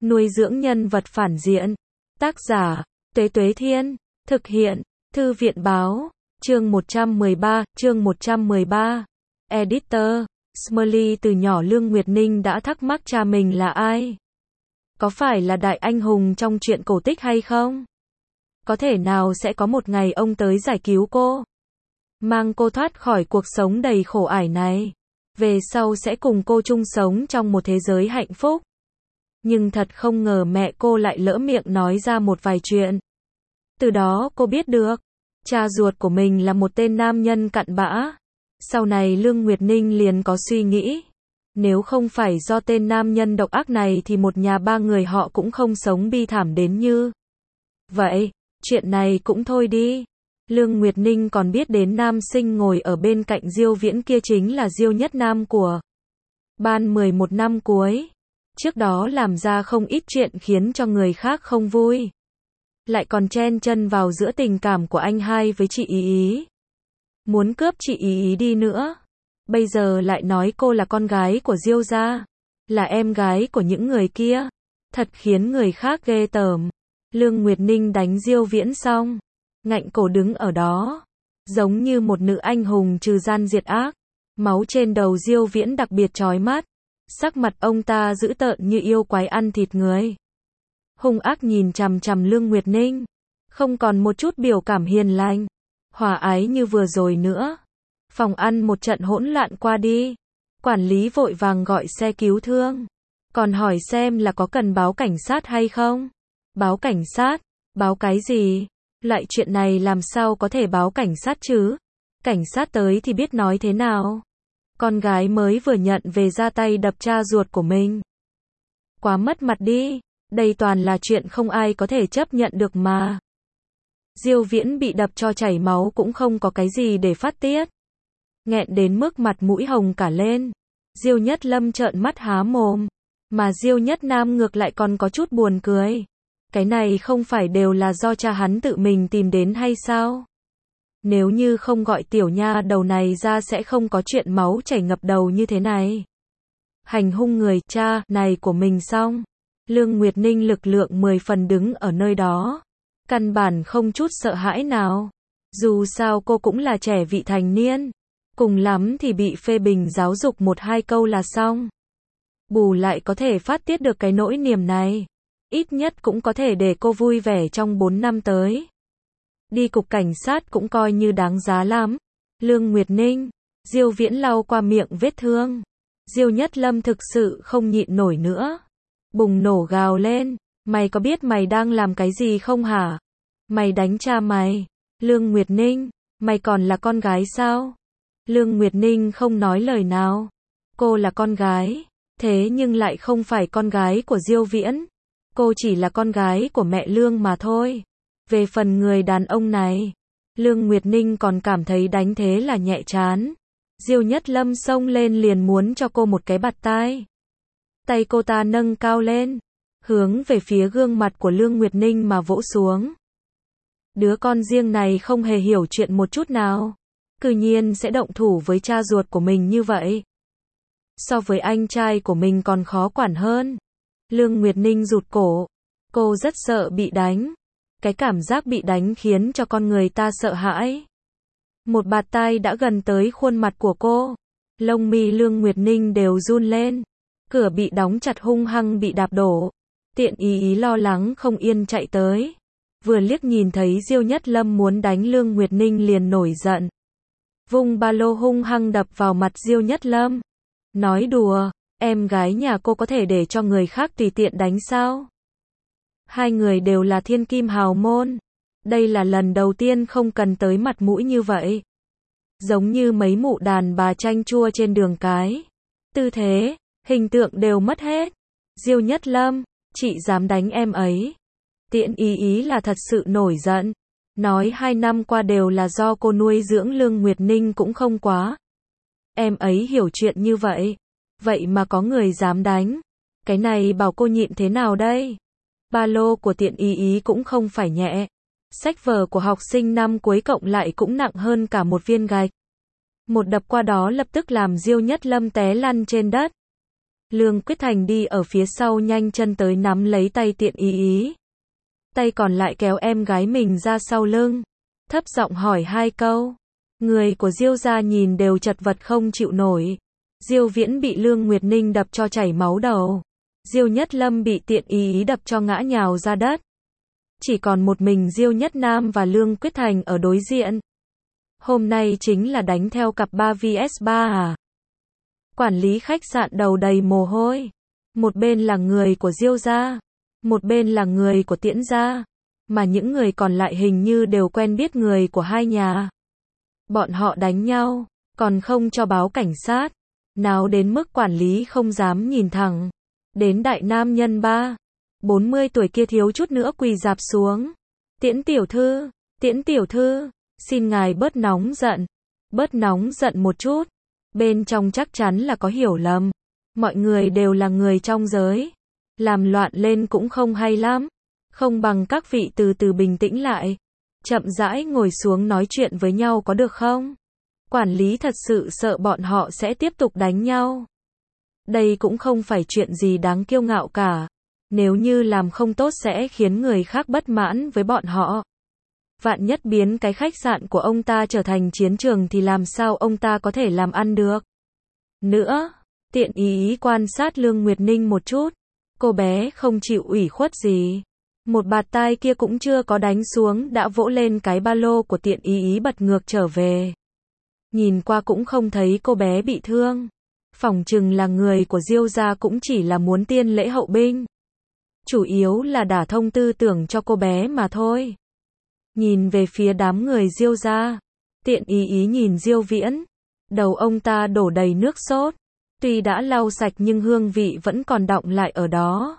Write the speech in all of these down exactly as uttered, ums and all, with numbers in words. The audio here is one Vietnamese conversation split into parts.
Nuôi dưỡng nhân vật phản diện. Tác giả, Tuế Tuế Thiên. Thực hiện, Thư viện Báo. Chương một trăm mười ba, chương một trăm mười ba. Editor, Smiley. Từ nhỏ Lương Nguyệt Ninh đã thắc mắc cha mình là ai. Có phải là đại anh hùng trong truyện cổ tích hay không? Có thể nào sẽ có một ngày ông tới giải cứu cô, mang cô thoát khỏi cuộc sống đầy khổ ải này, về sau sẽ cùng cô chung sống trong một thế giới hạnh phúc. Nhưng thật không ngờ mẹ cô lại lỡ miệng nói ra một vài chuyện. Từ đó cô biết được, cha ruột của mình là một tên nam nhân cặn bã. Sau này Lương Nguyệt Ninh liền có suy nghĩ, nếu không phải do tên nam nhân độc ác này thì một nhà ba người họ cũng không sống bi thảm đến như vậy. Chuyện này cũng thôi đi. Lương Nguyệt Ninh còn biết đến nam sinh ngồi ở bên cạnh Diêu Viễn kia chính là Diêu Nhất Nam của ban mười một năm cuối. Trước đó làm ra không ít chuyện khiến cho người khác không vui. Lại còn chen chân vào giữa tình cảm của anh hai với chị Ý Ý. Muốn cướp chị Ý Ý đi nữa. Bây giờ lại nói cô là con gái của Diêu gia, là em gái của những người kia. Thật khiến người khác ghê tởm. Lương Nguyệt Ninh đánh Diêu Viễn xong, ngạnh cổ đứng ở đó, giống như một nữ anh hùng trừ gian diệt ác. Máu trên đầu Diêu Viễn đặc biệt chói mắt. Sắc mặt ông ta dữ tợn như yêu quái ăn thịt người. Hung ác nhìn chằm chằm Lương Nguyệt Ninh. Không còn một chút biểu cảm hiền lành, hòa ái như vừa rồi nữa. Phòng ăn một trận hỗn loạn qua đi. Quản lý vội vàng gọi xe cứu thương. Còn hỏi xem là có cần báo cảnh sát hay không. Báo cảnh sát? Báo cái gì? Loại chuyện này làm sao có thể báo cảnh sát chứ? Cảnh sát tới thì biết nói thế nào? Con gái mới vừa nhận về ra tay đập cha ruột của mình. Quá mất mặt đi. Đây toàn là chuyện không ai có thể chấp nhận được mà. Diêu Viễn bị đập cho chảy máu cũng không có cái gì để phát tiết. Nghẹn đến mức mặt mũi hồng cả lên. Diêu Nhất Lâm trợn mắt há mồm. Mà Diêu Nhất Nam ngược lại còn có chút buồn cười. Cái này không phải đều là do cha hắn tự mình tìm đến hay sao? Nếu như không gọi tiểu nha đầu này ra sẽ không có chuyện máu chảy ngập đầu như thế này. Hành hung người cha này của mình xong. Lương Nguyệt Ninh lực lượng mười phần đứng ở nơi đó. Căn bản không chút sợ hãi nào. Dù sao cô cũng là trẻ vị thành niên. Cùng lắm thì bị phê bình giáo dục một hai câu là xong. Bù lại có thể phát tiết được cái nỗi niềm này. Ít nhất cũng có thể để cô vui vẻ trong bốn năm tới. Đi cục cảnh sát cũng coi như đáng giá lắm. Lương Nguyệt Ninh, Diêu Viễn lau qua miệng vết thương. Diêu Nhất Lâm thực sự không nhịn nổi nữa. Bùng nổ gào lên. Mày có biết mày đang làm cái gì không hả? Mày đánh cha mày. Lương Nguyệt Ninh, mày còn là con gái sao? Lương Nguyệt Ninh không nói lời nào. Cô là con gái. Thế nhưng lại không phải con gái của Diêu Viễn. Cô chỉ là con gái của mẹ Lương mà thôi. Về phần người đàn ông này, Lương Nguyệt Ninh còn cảm thấy đánh thế là nhẹ chán. Diêu Nhất Lâm xông lên liền muốn cho cô một cái bạt tai. Tay cô ta nâng cao lên, hướng về phía gương mặt của Lương Nguyệt Ninh mà vỗ xuống. Đứa con riêng này không hề hiểu chuyện một chút nào. Cư nhiên sẽ động thủ với cha ruột của mình như vậy. So với anh trai của mình còn khó quản hơn. Lương Nguyệt Ninh rụt cổ. Cô rất sợ bị đánh. Cái cảm giác bị đánh khiến cho con người ta sợ hãi. Một bạt tai đã gần tới khuôn mặt của cô. Lông mi Lương Nguyệt Ninh đều run lên. Cửa bị đóng chặt hung hăng bị đạp đổ. Tiện Ý Ý lo lắng không yên chạy tới. Vừa liếc nhìn thấy Diêu Nhất Lâm muốn đánh Lương Nguyệt Ninh liền nổi giận. Vung ba lô hung hăng đập vào mặt Diêu Nhất Lâm. Nói đùa, em gái nhà cô có thể để cho người khác tùy tiện đánh sao? Hai người đều là thiên kim hào môn. Đây là lần đầu tiên không cần tới mặt mũi như vậy. Giống như mấy mụ đàn bà chanh chua trên đường cái. Tư thế, hình tượng đều mất hết. Diêu Nhất Lâm, chị dám đánh em ấy. Tiện Ý Ý là thật sự nổi giận. Nói hai năm qua đều là do cô nuôi dưỡng Lương Nguyệt Ninh cũng không quá. Em ấy hiểu chuyện như vậy. Vậy mà có người dám đánh. Cái này bảo cô nhịn thế nào đây? Ba lô của Tiện Ý Ý cũng không phải nhẹ. Sách vở của học sinh năm cuối cộng lại cũng nặng hơn cả một viên gạch. Một đập qua đó lập tức làm Diêu Nhất Lâm té lăn trên đất. Lương Quyết Thành đi ở phía sau nhanh chân tới nắm lấy tay Tiện Ý Ý. Tay còn lại kéo em gái mình ra sau lưng. Thấp giọng hỏi hai câu. Người của Diêu gia nhìn đều chật vật không chịu nổi. Diêu Viễn bị Lương Nguyệt Ninh đập cho chảy máu đầu. Diêu Nhất Lâm bị Tiện Ý Ý đập cho ngã nhào ra đất. Chỉ còn một mình Diêu Nhất Nam và Lương Quyết Thành ở đối diện. Hôm nay chính là đánh theo cặp ba vs ba à? Quản lý khách sạn đầu đầy mồ hôi. Một bên là người của Diêu gia, một bên là người của Tiễn gia, mà những người còn lại hình như đều quen biết người của hai nhà. Bọn họ đánh nhau, còn không cho báo cảnh sát, nào đến mức quản lý không dám nhìn thẳng. Đến đại nam nhân ba, bốn mươi tuổi kia thiếu chút nữa quỳ rạp xuống. Tiễn tiểu thư, Tiễn tiểu thư, xin ngài bớt nóng giận, bớt nóng giận một chút. Bên trong chắc chắn là có hiểu lầm. Mọi người đều là người trong giới. Làm loạn lên cũng không hay lắm. Không bằng các vị từ từ bình tĩnh lại. Chậm rãi ngồi xuống nói chuyện với nhau có được không? Quản lý thật sự sợ bọn họ sẽ tiếp tục đánh nhau. Đây cũng không phải chuyện gì đáng kiêu ngạo cả. Nếu như làm không tốt sẽ khiến người khác bất mãn với bọn họ. Vạn nhất biến cái khách sạn của ông ta trở thành chiến trường thì làm sao ông ta có thể làm ăn được. Nữa, Tiện Ý Ý quan sát Lương Nguyệt Ninh một chút. Cô bé không chịu ủy khuất gì. Một bạt tai kia cũng chưa có đánh xuống đã vỗ lên cái ba lô của Tiện Ý Ý bật ngược trở về. Nhìn qua cũng không thấy cô bé bị thương. Phỏng chừng là người của Diêu gia cũng chỉ là muốn tiên lễ hậu binh. Chủ yếu là đả thông tư tưởng cho cô bé mà thôi. Nhìn về phía đám người Diêu gia, Tiện Ý Ý nhìn Diêu Viễn. Đầu ông ta đổ đầy nước sốt. Tuy đã lau sạch nhưng hương vị vẫn còn đọng lại ở đó.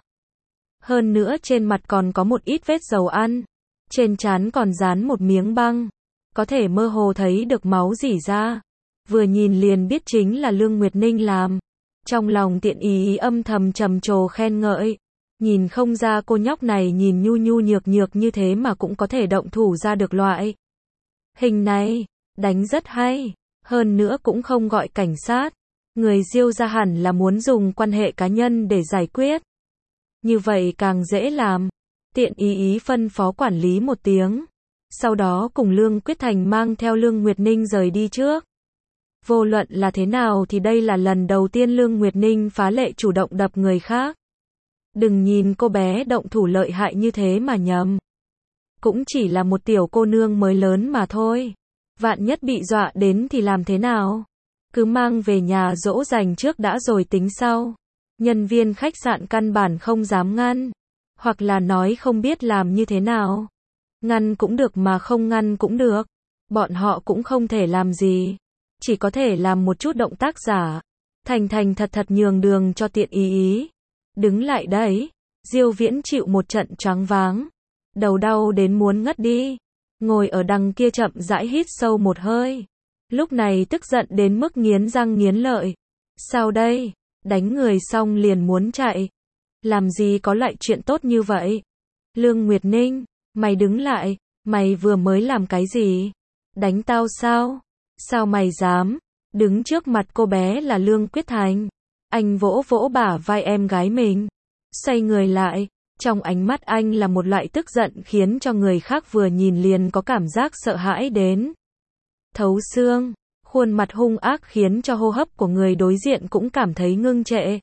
Hơn nữa trên mặt còn có một ít vết dầu ăn. Trên trán còn dán một miếng băng. Có thể mơ hồ thấy được máu rỉ ra. Vừa nhìn liền biết chính là Lương Nguyệt Ninh làm. Trong lòng Tiện Ý Ý âm thầm trầm trồ khen ngợi. Nhìn không ra cô nhóc này nhìn nhu nhu nhược nhược như thế mà cũng có thể động thủ ra được loại hình này. Đánh rất hay. Hơn nữa cũng không gọi cảnh sát. Người Diêu gia hẳn là muốn dùng quan hệ cá nhân để giải quyết. Như vậy càng dễ làm. Tiện Ý Ý phân phó quản lý một tiếng. Sau đó cùng Lương Quyết Thành mang theo Lương Nguyệt Ninh rời đi trước. Vô luận là thế nào thì đây là lần đầu tiên Lương Nguyệt Ninh phá lệ chủ động đập người khác. Đừng nhìn cô bé động thủ lợi hại như thế mà nhầm. Cũng chỉ là một tiểu cô nương mới lớn mà thôi. Vạn nhất bị dọa đến thì làm thế nào? Cứ mang về nhà dỗ dành trước đã rồi tính sau. Nhân viên khách sạn căn bản không dám ngăn. Hoặc là nói không biết làm như thế nào. Ngăn cũng được mà không ngăn cũng được. Bọn họ cũng không thể làm gì. Chỉ có thể làm một chút động tác giả. Thành thành thật thật nhường đường cho Tiện Ý Ý. Đứng lại đấy. Diêu Viễn chịu một trận choáng váng. Đầu đau đến muốn ngất đi. Ngồi ở đằng kia chậm rãi hít sâu một hơi. Lúc này tức giận đến mức nghiến răng nghiến lợi. Sao đây? Đánh người xong liền muốn chạy. Làm gì có loại chuyện tốt như vậy? Lương Nguyệt Ninh, mày đứng lại. Mày vừa mới làm cái gì? Đánh tao sao? Sao mày dám? Đứng trước mặt cô bé là Lương Quyết Thành. Anh vỗ vỗ bả vai em gái mình. Xoay người lại. Trong ánh mắt anh là một loại tức giận khiến cho người khác vừa nhìn liền có cảm giác sợ hãi đến thấu xương. Khuôn mặt hung ác khiến cho hô hấp của người đối diện cũng cảm thấy ngưng trệ.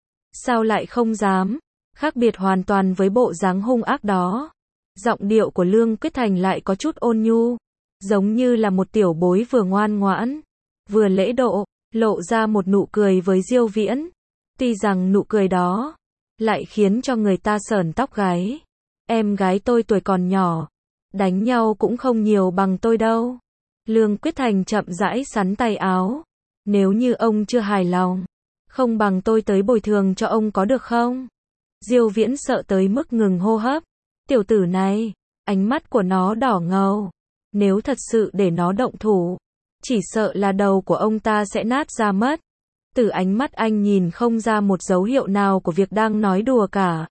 Sao lại không dám? Khác biệt hoàn toàn với bộ dáng hung ác đó. Giọng điệu của Lương Quyết Thành lại có chút ôn nhu. Giống như là một tiểu bối vừa ngoan ngoãn, vừa lễ độ, lộ ra một nụ cười với Diêu Viễn. Tuy rằng nụ cười đó lại khiến cho người ta sởn tóc gáy. Em gái tôi tuổi còn nhỏ, đánh nhau cũng không nhiều bằng tôi đâu. Lương Quyết Thành chậm rãi xắn tay áo. Nếu như ông chưa hài lòng, không bằng tôi tới bồi thường cho ông có được không? Diêu Viễn sợ tới mức ngừng hô hấp. Tiểu tử này, ánh mắt của nó đỏ ngầu. Nếu thật sự để nó động thủ, chỉ sợ là đầu của ông ta sẽ nát ra mất. Từ ánh mắt anh nhìn không ra một dấu hiệu nào của việc đang nói đùa cả.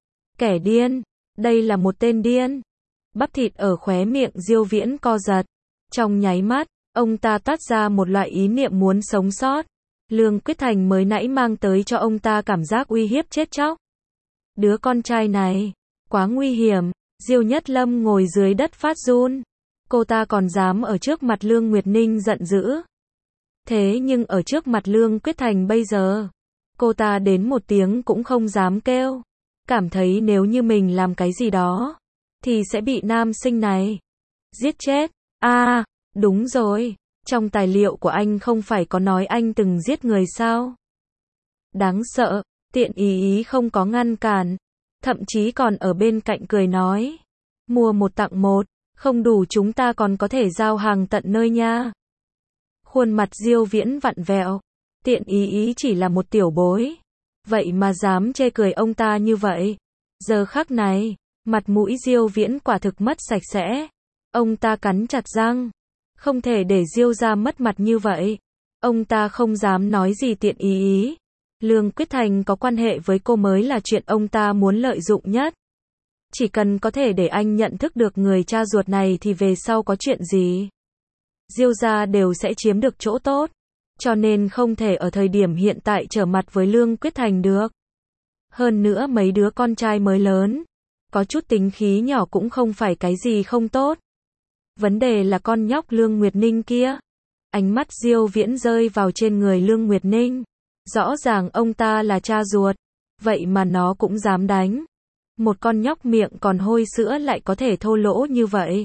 Kẻ điên, đây là một tên điên. Bắp thịt ở khóe miệng Diêu Viễn co giật. Trong nháy mắt, ông ta toát ra một loại ý niệm muốn sống sót. Lương Quyết Thành mới nãy mang tới cho ông ta cảm giác uy hiếp chết chóc. Đứa con trai này, quá nguy hiểm. Diêu Nhất Lâm ngồi dưới đất phát run. Cô ta còn dám ở trước mặt Lương Nguyệt Ninh giận dữ. Thế nhưng ở trước mặt Lương Quyết Thành bây giờ, cô ta đến một tiếng cũng không dám kêu. Cảm thấy nếu như mình làm cái gì đó, thì sẽ bị nam sinh này giết chết. À, đúng rồi, trong tài liệu của anh không phải có nói anh từng giết người sao? Đáng sợ, Tiện Ý Ý không có ngăn cản, thậm chí còn ở bên cạnh cười nói. Mua một tặng một, không đủ chúng ta còn có thể giao hàng tận nơi nha. Khuôn mặt Diêu Viễn vặn vẹo, Tiện Ý Ý chỉ là một tiểu bối. Vậy mà dám chê cười ông ta như vậy. Giờ khắc này, mặt mũi Diêu Viễn quả thực mất sạch sẽ. Ông ta cắn chặt răng. Không thể để Diêu gia mất mặt như vậy. Ông ta không dám nói gì Tiện Ý Ý. Lương Quyết Thành có quan hệ với cô mới là chuyện ông ta muốn lợi dụng nhất. Chỉ cần có thể để anh nhận thức được người cha ruột này thì về sau có chuyện gì, Diêu gia đều sẽ chiếm được chỗ tốt. Cho nên không thể ở thời điểm hiện tại trở mặt với Lương Quyết Thành được. Hơn nữa mấy đứa con trai mới lớn, có chút tính khí nhỏ cũng không phải cái gì không tốt. Vấn đề là con nhóc Lương Nguyệt Ninh kia. Ánh mắt Diêu Viễn rơi vào trên người Lương Nguyệt Ninh. Rõ ràng ông ta là cha ruột, vậy mà nó cũng dám đánh. Một con nhóc miệng còn hôi sữa lại có thể thô lỗ như vậy.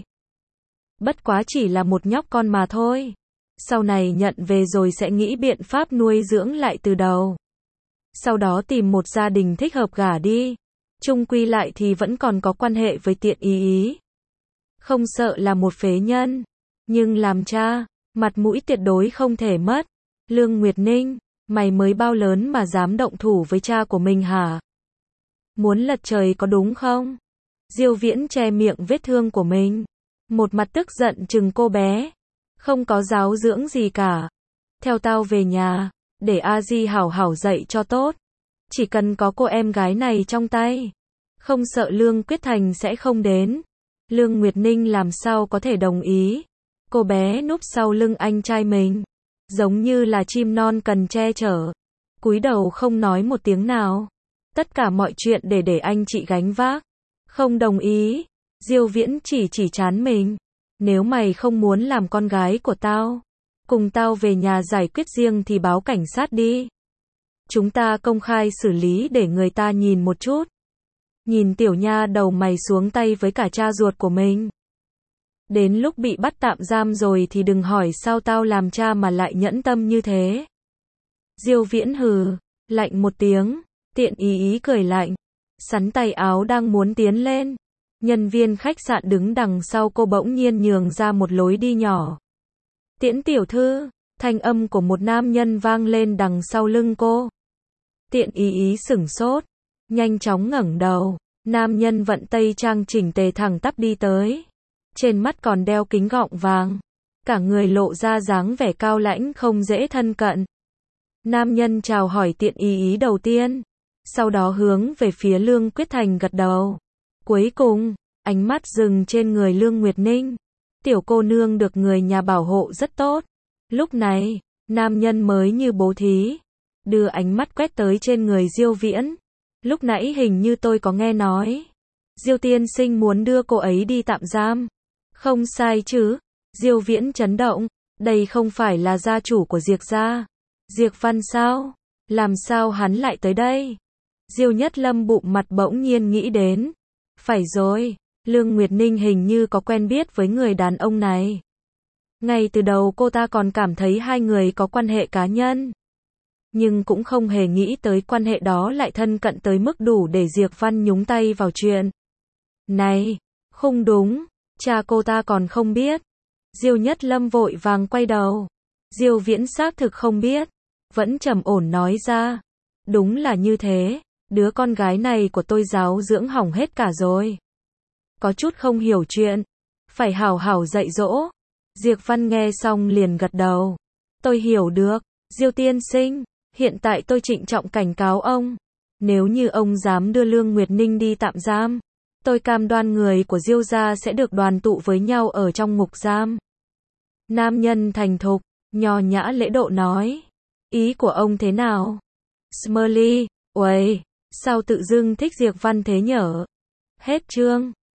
Bất quá chỉ là một nhóc con mà thôi. Sau này nhận về rồi sẽ nghĩ biện pháp nuôi dưỡng lại từ đầu. Sau đó tìm một gia đình thích hợp gả đi. Chung quy lại thì vẫn còn có quan hệ với Tiện Ý Ý. Không sợ là một phế nhân. Nhưng làm cha, mặt mũi tuyệt đối không thể mất. Lương Nguyệt Ninh, mày mới bao lớn mà dám động thủ với cha của mình hả? Muốn lật trời có đúng không? Diêu Viễn che miệng vết thương của mình. Một mặt tức giận chừng cô bé. Không có giáo dưỡng gì cả. Theo tao về nhà, để A Di hảo hảo dạy cho tốt. Chỉ cần có cô em gái này trong tay, không sợ Lương Quyết Thành sẽ không đến. Lương Nguyệt Ninh làm sao có thể đồng ý. Cô bé núp sau lưng anh trai mình, giống như là chim non cần che chở. Cúi đầu không nói một tiếng nào. Tất cả mọi chuyện để để anh chị gánh vác. Không đồng ý. Diêu Viễn chỉ chỉ trán mình. Nếu mày không muốn làm con gái của tao, cùng tao về nhà giải quyết riêng thì báo cảnh sát đi. Chúng ta công khai xử lý để người ta nhìn một chút. Nhìn tiểu nha đầu mày xuống tay với cả cha ruột của mình. Đến lúc bị bắt tạm giam rồi thì đừng hỏi sao tao làm cha mà lại nhẫn tâm như thế. Diêu Viễn hừ, lạnh một tiếng. Tiện Ý Ý cười lạnh, sắn tay áo đang muốn tiến lên. Nhân viên khách sạn đứng đằng sau cô bỗng nhiên nhường ra một lối đi nhỏ. Tiễn tiểu thư, thanh âm của một nam nhân vang lên đằng sau lưng cô. Tiện Ý Ý sửng sốt, nhanh chóng ngẩng đầu. Nam nhân vận tây trang chỉnh tề thẳng tắp đi tới. Trên mắt còn đeo kính gọng vàng. Cả người lộ ra dáng vẻ cao lãnh không dễ thân cận. Nam nhân chào hỏi Tiện Ý Ý đầu tiên. Sau đó hướng về phía Lương Quyết Thành gật đầu. Cuối cùng, ánh mắt dừng trên người Lương Nguyệt Ninh. Tiểu cô nương được người nhà bảo hộ rất tốt. Lúc này, nam nhân mới như bố thí, đưa ánh mắt quét tới trên người Diêu Viễn. Lúc nãy hình như tôi có nghe nói, Diêu tiên sinh muốn đưa cô ấy đi tạm giam. Không sai chứ? Diêu Viễn chấn động. Đây không phải là gia chủ của Diệp gia, Diệp Văn sao? Làm sao hắn lại tới đây? Diêu Nhất Lâm bụng mặt bỗng nhiên nghĩ đến. Phải rồi, Lương Nguyệt Ninh hình như có quen biết với người đàn ông này. Ngay từ đầu cô ta còn cảm thấy hai người có quan hệ cá nhân. Nhưng cũng không hề nghĩ tới quan hệ đó lại thân cận tới mức đủ để Diệp Văn nhúng tay vào chuyện này. Không đúng, cha cô ta còn không biết. Diêu Nhất Lâm vội vàng quay đầu. Diêu Viễn xác thực không biết, vẫn trầm ổn nói ra. Đúng là như thế, đứa con gái này của tôi giáo dưỡng hỏng hết cả rồi. Có chút không hiểu chuyện, phải hảo hảo dạy dỗ. Diệp Văn nghe xong liền gật đầu. Tôi hiểu được, Diêu tiên sinh, hiện tại tôi trịnh trọng cảnh cáo ông. Nếu như ông dám đưa Lương Nguyệt Ninh đi tạm giam, tôi cam đoan người của Diêu gia sẽ được đoàn tụ với nhau ở trong ngục giam. Nam nhân thành thục, nho nhã lễ độ nói. Ý của ông thế nào? Smiley, uầy, sao tự dưng thích Diệp Văn thế nhở? Hết chương.